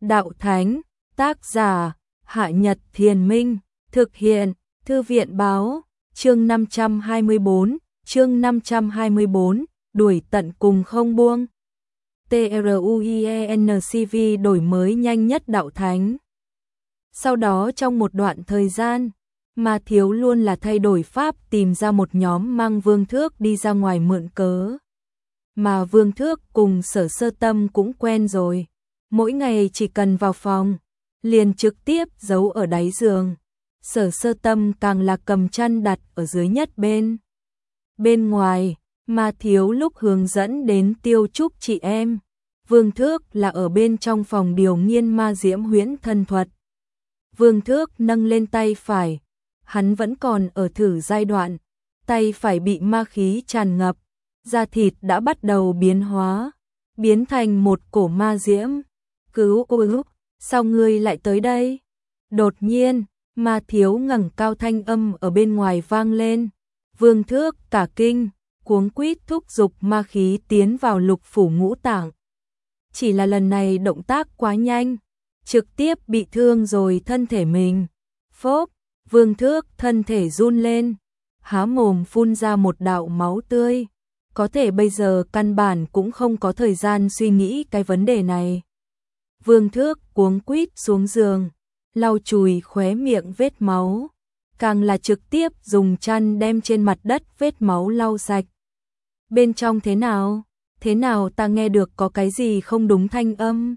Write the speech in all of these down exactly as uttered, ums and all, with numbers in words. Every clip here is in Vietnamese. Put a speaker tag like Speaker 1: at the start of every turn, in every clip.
Speaker 1: Đạo Thánh, tác giả, Hạ Nhật Thiền Minh, thực hiện, Thư viện Báo, chương năm trăm hai mươi bốn, chương năm trăm hai mươi bốn, đuổi tận cùng không buông. TRUIENCV đổi mới nhanh nhất Đạo Thánh. Sau đó trong một đoạn thời gian, Ma Thiếu luôn là thay đổi pháp tìm ra một nhóm mang Vương Thước đi ra ngoài mượn cớ. Mà Vương Thước cùng Sở Sơ Tâm cũng quen rồi, mỗi ngày chỉ cần vào phòng, liền trực tiếp giấu ở đáy giường. Sở Sơ Tâm càng là cầm chăn đặt ở dưới nhất bên. Bên ngoài, Ma Thiếu lúc hướng dẫn đến Tiêu Trúc chị em, Vương Thước là ở bên trong phòng điều nghiên ma diễm huyễn thân thuật. Vương Thước nâng lên tay phải, hắn vẫn còn ở thử giai đoạn, tay phải bị ma khí tràn ngập, da thịt đã bắt đầu biến hóa, biến thành một cổ ma diễm. Cứu cứu, sao ngươi lại tới đây? Đột nhiên, Ma Thiếu ngẩng cao, thanh âm ở bên ngoài vang lên. Vương Thước cả kinh, cuống quýt thúc giục ma khí tiến vào lục phủ ngũ tạng. Chỉ là lần này động tác quá nhanh, trực tiếp bị thương rồi thân thể mình. Phốp, Vương Thước thân thể run lên, há mồm phun ra một đạo máu tươi. Có thể bây giờ căn bản cũng không có thời gian suy nghĩ cái vấn đề này. Vương Thước cuống quýt xuống giường, lau chùi khóe miệng vết máu, càng là trực tiếp dùng chăn đem trên mặt đất vết máu lau sạch. Bên trong thế nào? Thế nào ta nghe được có cái gì không đúng thanh âm?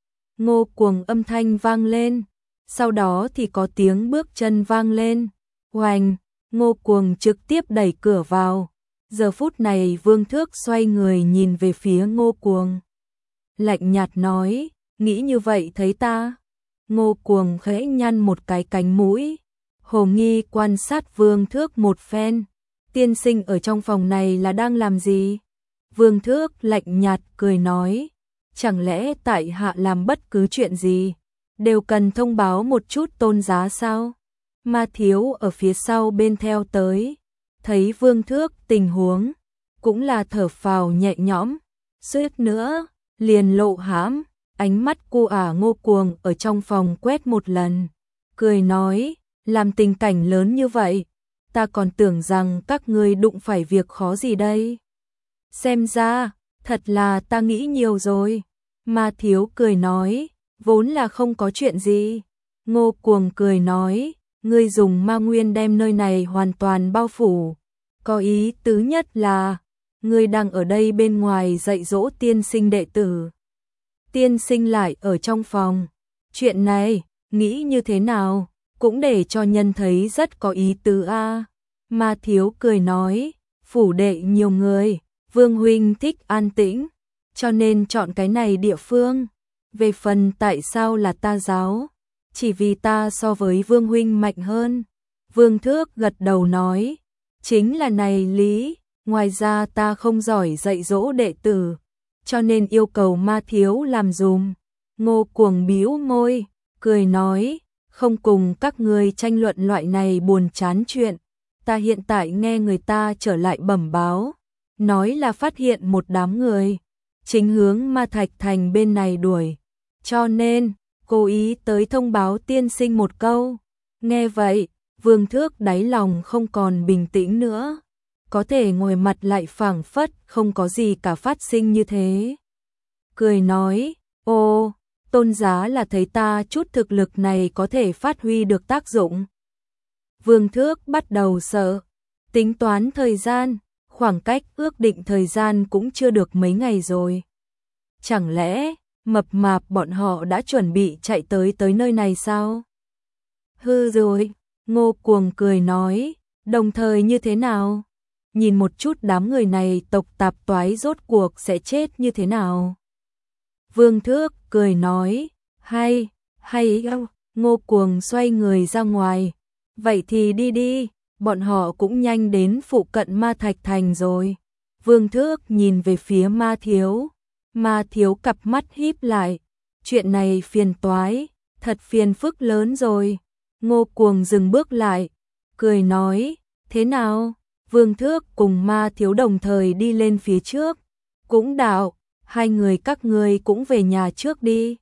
Speaker 1: Ngô Cuồng âm thanh vang lên, sau đó thì có tiếng bước chân vang lên. Oành, Ngô Cuồng trực tiếp đẩy cửa vào. Giờ phút này Vương Thước xoay người nhìn về phía Ngô Cuồng, lạnh nhạt nói, nghĩ như vậy thấy ta? Ngô Cuồng khẽ nhăn một cái cánh mũi, hồ nghi quan sát Vương Thước một phen. Tiên sinh ở trong phòng này là đang làm gì? Vương Thước lạnh nhạt cười nói, chẳng lẽ tại hạ làm bất cứ chuyện gì đều cần thông báo một chút tôn giá sao? Ma Thiếu ở phía sau bên theo tới, thấy Vương Thước tình huống, cũng là thở phào nhẹ nhõm, suýt nữa liền lộ hãm, ánh mắt cô ả Ngô Cuồng ở trong phòng quét một lần, cười nói, làm tình cảnh lớn như vậy, ta còn tưởng rằng các ngươi đụng phải việc khó gì đây. Xem ra, thật là ta nghĩ nhiều rồi. Ma Thiếu cười nói, vốn là không có chuyện gì. Ngô Cuồng cười nói, ngươi dùng ma nguyên đem nơi này hoàn toàn bao phủ. Có ý tứ nhất là, ngươi đang ở đây bên ngoài dạy dỗ tiên sinh đệ tử. Tiên sinh lại ở trong phòng. Chuyện này, nghĩ như thế nào, cũng để cho nhân thấy rất có ý tứ a. À. Ma Thiếu cười nói, phủ đệ nhiều người, Vương huynh thích an tĩnh, cho nên chọn cái này địa phương. Về phần tại sao là ta giáo, chỉ vì ta so với Vương huynh mạnh hơn. Vương Thước gật đầu nói, chính là này lý, ngoài ra ta không giỏi dạy dỗ đệ tử, cho nên yêu cầu Ma Thiếu làm dùm. Ngô Cuồng bĩu môi, cười nói, không cùng các ngươi tranh luận loại này buồn chán chuyện. Ta hiện tại nghe người ta trở lại bẩm báo, nói là phát hiện một đám người chính hướng Ma Thạch Thành bên này đuổi, cho nên cố ý tới thông báo tiên sinh một câu. Nghe vậy, Vương Thước đáy lòng không còn bình tĩnh nữa, có thể ngồi mặt lại phảng phất không có gì cả phát sinh như thế. Cười nói, ô, tôn giá là thấy ta chút thực lực này có thể phát huy được tác dụng. Vương Thước bắt đầu sợ, tính toán thời gian, khoảng cách ước định thời gian cũng chưa được mấy ngày rồi. Chẳng lẽ, mập mạp bọn họ đã chuẩn bị chạy tới tới nơi này sao? Hư rồi, Ngô Cuồng cười nói, đồng thời như thế nào? Nhìn một chút đám người này tộc tạp toái rốt cuộc sẽ chết như thế nào? Vương Thước cười nói, hay, hay, Ngô Cuồng xoay người ra ngoài, vậy thì đi đi, bọn họ cũng nhanh đến phụ cận Ma Thạch Thành rồi. Vương Thước nhìn về phía Ma Thiếu, Ma Thiếu cặp mắt híp lại, chuyện này phiền toái, thật phiền phức lớn rồi. Ngô Cuồng dừng bước lại, cười nói, thế nào? Vương Thước cùng Ma Thiếu đồng thời đi lên phía trước, cũng đạo, hai người các ngươi cũng về nhà trước đi.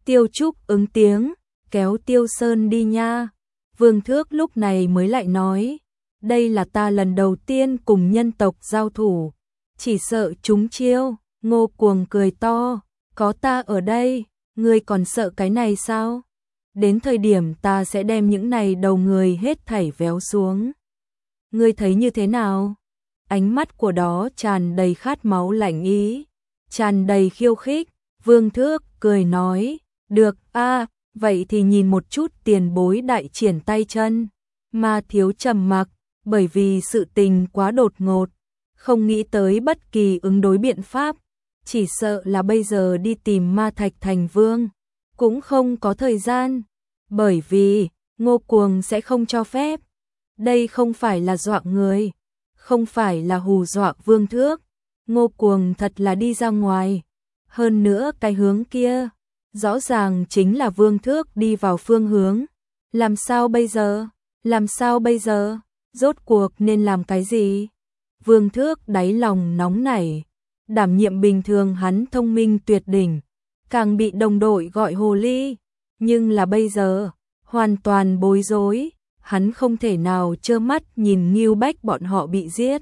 Speaker 1: Tiêu Trúc ứng tiếng, kéo Tiêu Sơn đi nha. Vương Thước lúc này mới lại nói, đây là ta lần đầu tiên cùng nhân tộc giao thủ, chỉ sợ chúng chiêu. Ngô Cuồng cười to, có ta ở đây, ngươi còn sợ cái này sao? Đến thời điểm ta sẽ đem những này đầu người hết thảy véo xuống. Ngươi thấy như thế nào? Ánh mắt của đó tràn đầy khát máu lạnh ý, tràn đầy khiêu khích. Vương Thước cười nói, được a, vậy thì nhìn một chút tiền bối đại triển tay chân. Ma Thiếu trầm mặc, bởi vì sự tình quá đột ngột, không nghĩ tới bất kỳ ứng đối biện pháp, chỉ sợ là bây giờ đi tìm Ma Thạch Thành Vương, cũng không có thời gian, bởi vì Ngô Cuồng sẽ không cho phép. Đây không phải là dọa người, không phải là hù dọa Vương Thước, Ngô Cuồng thật là đi ra ngoài. Hơn nữa cái hướng kia, rõ ràng chính là Vương Thước đi vào phương hướng. Làm sao bây giờ? Làm sao bây giờ? Rốt cuộc nên làm cái gì? Vương Thước đáy lòng nóng nảy, đảm nhiệm bình thường hắn thông minh tuyệt đỉnh, càng bị đồng đội gọi hồ ly, nhưng là bây giờ, hoàn toàn bối rối, hắn không thể nào trơ mắt nhìn Ngưu Bách bọn họ bị giết.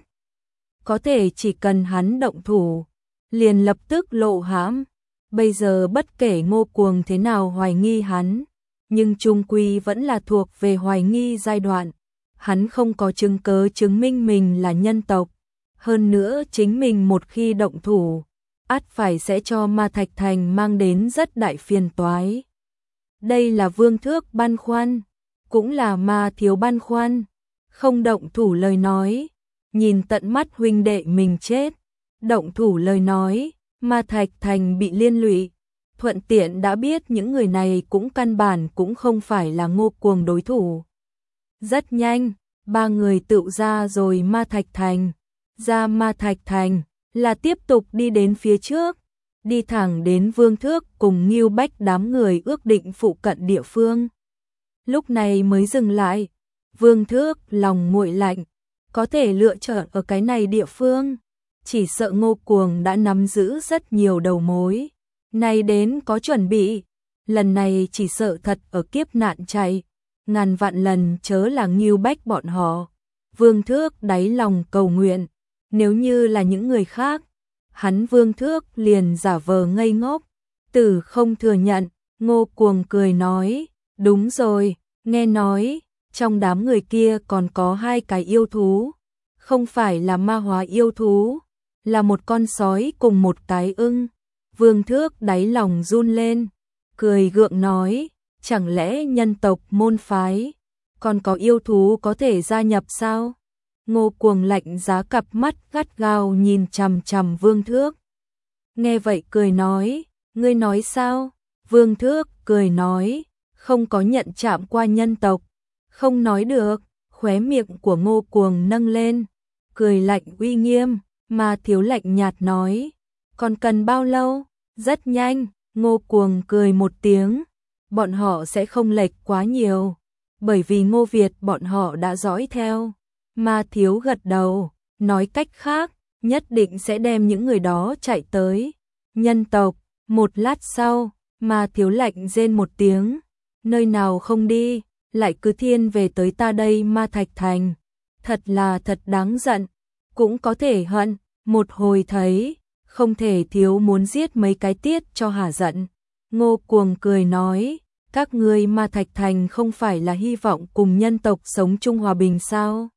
Speaker 1: Có thể chỉ cần hắn động thủ, liền lập tức lộ hãm. Bây giờ bất kể Ngô Cuồng thế nào hoài nghi hắn, nhưng chung quy vẫn là thuộc về hoài nghi giai đoạn. Hắn không có chứng cớ chứng minh mình là nhân tộc. Hơn nữa chính mình một khi động thủ, ắt phải sẽ cho Ma Thạch Thành mang đến rất đại phiền toái. Đây là Vương Thước băn khoăn, cũng là Ma Thiếu băn khoăn. Không động thủ lời nói, nhìn tận mắt huynh đệ mình chết. Động thủ lời nói, Ma Thạch Thành bị liên lụy. Thuận tiện đã biết những người này cũng căn bản cũng không phải là Ngô Cuồng đối thủ. Rất nhanh, ba người tựu ra rồi Ma Thạch Thành. Ra Ma Thạch Thành là tiếp tục đi đến phía trước, đi thẳng đến Vương Thước cùng Ngưu Bách đám người ước định phụ cận địa phương. Lúc này mới dừng lại. Vương Thước lòng nguội lạnh, có thể lựa chọn ở cái này địa phương, chỉ sợ Ngô Cuồng đã nắm giữ rất nhiều đầu mối, nay đến có chuẩn bị, lần này chỉ sợ thật ở kiếp nạn chạy, ngàn vạn lần chớ là Ngưu Bách bọn họ. Vương Thước đáy lòng cầu nguyện, nếu như là những người khác, hắn Vương Thước liền giả vờ ngây ngốc, tử không thừa nhận. Ngô Cuồng cười nói, đúng rồi, nghe nói, trong đám người kia còn có hai cái yêu thú, không phải là ma hóa yêu thú, là một con sói cùng một cái ưng. Vương Thước đáy lòng run lên, cười gượng nói, chẳng lẽ nhân tộc môn phái, còn có yêu thú có thể gia nhập sao? Ngô Cuồng lạnh giá cặp mắt gắt gao nhìn chằm chằm Vương Thước. Nghe vậy cười nói, ngươi nói sao? Vương Thước cười nói, không có nhận chạm qua nhân tộc, không nói được. Khóe miệng của Ngô Cuồng nâng lên, cười lạnh uy nghiêm. Ma Thiếu lạnh nhạt nói, còn cần bao lâu? Rất nhanh. Ngô Cuồng cười một tiếng, bọn họ sẽ không lệch quá nhiều, bởi vì Ngô Việt bọn họ đã dõi theo. Ma Thiếu gật đầu, nói cách khác, nhất định sẽ đem những người đó chạy tới nhân tộc. Một lát sau, Ma Thiếu lạnh rên một tiếng, nơi nào không đi, lại cứ thiên về tới ta đây Ma Thạch Thành, thật là thật đáng giận. Cũng có thể hận, một hồi thấy, không thể thiếu muốn giết mấy cái tiết cho hả giận. Ngô Cuồng cười nói, các ngươi Ma Thạch Thành không phải là hy vọng cùng nhân tộc sống chung hòa bình sao?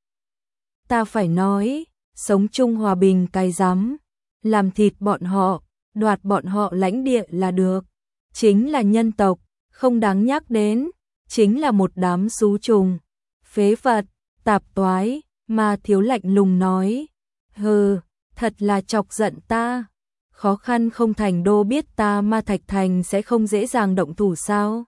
Speaker 1: Ta phải nói, sống chung hòa bình cái rắm, làm thịt bọn họ, đoạt bọn họ lãnh địa là được. Chính là nhân tộc, không đáng nhắc đến, chính là một đám xú trùng, phế vật, tạp toái. Ma Thiếu lạnh lùng nói, hừ, thật là chọc giận ta. Khó khăn không thành đô biết ta Ma Thạch Thành sẽ không dễ dàng động thủ sao?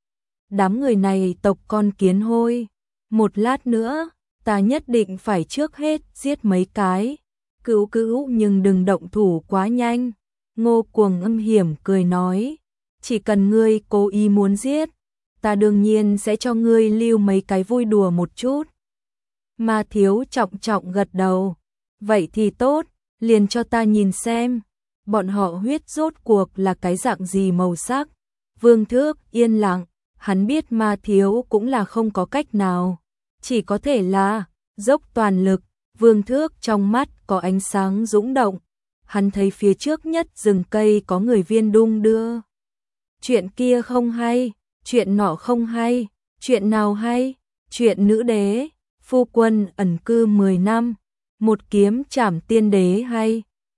Speaker 1: Đám người này tộc con kiến hôi, một lát nữa, ta nhất định phải trước hết giết mấy cái. Cứu cứu nhưng đừng động thủ quá nhanh. Ngô Cuồng âm hiểm cười nói, chỉ cần ngươi cố ý muốn giết, ta đương nhiên sẽ cho ngươi lưu mấy cái vui đùa một chút. Ma Thiếu trọng trọng gật đầu, vậy thì tốt, liền cho ta nhìn xem, bọn họ huyết rốt cuộc là cái dạng gì màu sắc. Vương Thước yên lặng, hắn biết Ma Thiếu cũng là không có cách nào, chỉ có thể là dốc toàn lực. Vương Thước trong mắt có ánh sáng dũng động, hắn thấy phía trước nhất rừng cây có người viên đung đưa. Chuyện kia không hay, chuyện nọ không hay, chuyện nào hay, chuyện nữ đế, phu quân ẩn cư mười năm, một kiếm trảm tiên đế hay,